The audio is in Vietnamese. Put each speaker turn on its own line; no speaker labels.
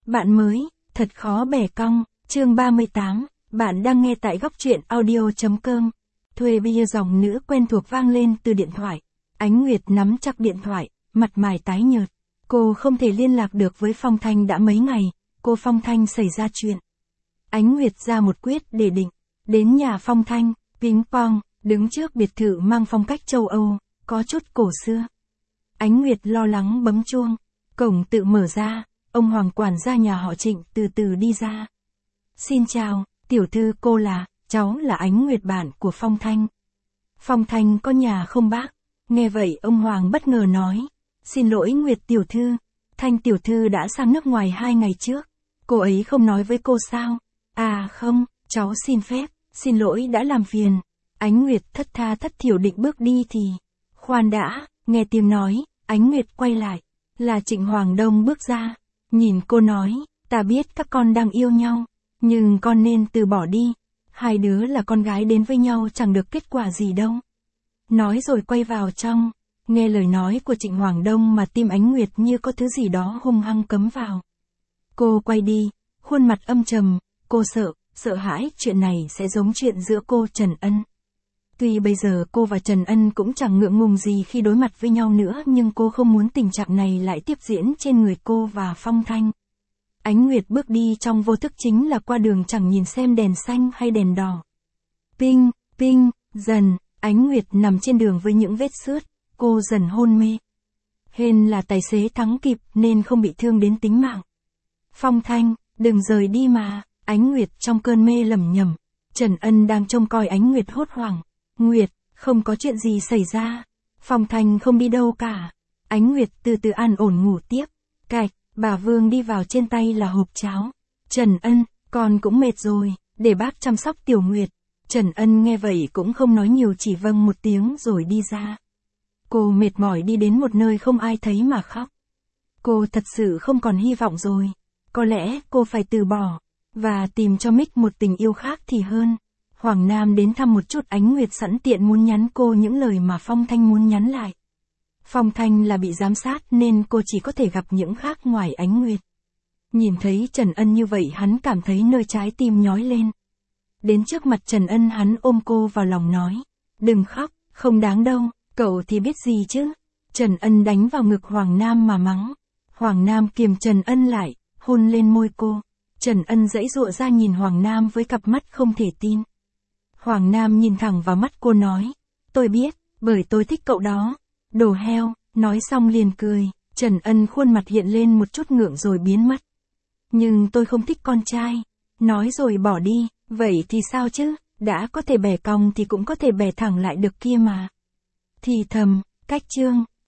Bạn mới, thật khó bẻ cong, chương 38, bạn đang nghe tại góc truyện audio.com. Thuê bây giờ dòng nữ quen thuộc vang lên từ điện thoại. Ánh Nguyệt nắm chắc điện thoại, mặt mày tái nhợt. Cô không thể liên lạc được với Phong Thanh đã mấy ngày, cô Phong Thanh xảy ra chuyện. Ánh Nguyệt ra một quyết để định, đến nhà Phong Thanh, ping pong, đứng trước biệt thự mang phong cách châu Âu, có chút cổ xưa. Ánh Nguyệt lo lắng bấm chuông, cổng tự mở ra, ông Hoàng quản gia nhà họ Trịnh từ từ đi ra. Xin chào, tiểu thư, cô là, cháu là Ánh Nguyệt, bạn của Phong Thanh. Phong Thanh có nhà không bác? Nghe vậy ông Hoàng bất ngờ nói, xin lỗi Nguyệt tiểu thư, Thanh tiểu thư đã sang nước ngoài 2 ngày trước. Cô ấy không nói với cô sao? À không, cháu xin phép, xin lỗi đã làm phiền. Ánh Nguyệt thất tha thất thểu định bước đi thì, khoan đã, nghe tiếng nói, Ánh Nguyệt quay lại, là Trịnh Hoàng Đông bước ra, nhìn cô nói, ta biết các con đang yêu nhau, nhưng con nên từ bỏ đi, hai đứa là con gái đến với nhau chẳng được kết quả gì đâu. Nói rồi quay vào trong, nghe lời nói của Trịnh Hoàng Đông mà tim Ánh Nguyệt như có thứ gì đó hung hăng cấm vào. Cô quay đi, khuôn mặt âm trầm, cô sợ hãi chuyện này sẽ giống chuyện giữa cô Trần Ân. Tuy bây giờ cô và Trần Ân cũng chẳng ngượng ngùng gì khi đối mặt với nhau nữa, nhưng cô không muốn tình trạng này lại tiếp diễn trên người cô và Phong Thanh. Ánh Nguyệt bước đi trong vô thức, chính là qua đường chẳng nhìn xem đèn xanh hay đèn đỏ. Ping, ping, dần, Ánh Nguyệt nằm trên đường với những vết xước, cô dần hôn mê. Hên là tài xế thắng kịp nên không bị thương đến tính mạng. Phong Thanh, đừng rời đi mà, Ánh Nguyệt trong cơn mê lẩm nhẩm. Trần Ân đang trông coi Ánh Nguyệt hốt hoảng. Nguyệt, không có chuyện gì xảy ra. Phong Thanh không đi đâu cả. Ánh Nguyệt từ từ an ổn ngủ tiếp. Cạch, bà Vương đi vào, trên tay là hộp cháo. Trần Ân, con cũng mệt rồi, để bác chăm sóc tiểu Nguyệt. Trần Ân nghe vậy cũng không nói nhiều, chỉ vâng một tiếng rồi đi ra. Cô mệt mỏi đi đến một nơi không ai thấy mà khóc. Cô thật sự không còn hy vọng rồi. Có lẽ cô phải từ bỏ, và tìm cho Mick một tình yêu khác thì hơn. Hoàng Nam đến thăm một chút, Ánh Nguyệt sẵn tiện muốn nhắn cô những lời mà Phong Thanh muốn nhắn lại. Phong Thanh là bị giám sát nên cô chỉ có thể gặp những khác ngoài Ánh Nguyệt. Nhìn thấy Trần Ân như vậy, hắn cảm thấy nơi trái tim nhói lên. Đến trước mặt Trần Ân, hắn ôm cô vào lòng nói, đừng khóc, không đáng đâu, cậu thì biết gì chứ. Trần Ân đánh vào ngực Hoàng Nam mà mắng. Hoàng Nam kiềm Trần Ân lại, hôn lên môi cô. Trần Ân giãy giụa ra nhìn Hoàng Nam với cặp mắt không thể tin. Hoàng Nam nhìn thẳng vào mắt cô nói, tôi biết, bởi tôi thích cậu đó. Đồ heo, nói xong liền cười. Trần Ân khuôn mặt hiện lên một chút ngượng rồi biến mất. Nhưng tôi không thích con trai. Nói rồi bỏ đi. Vậy thì sao chứ, đã có thể bẻ cong thì cũng có thể bẻ thẳng lại được kia mà. Thì thầm, cách chương.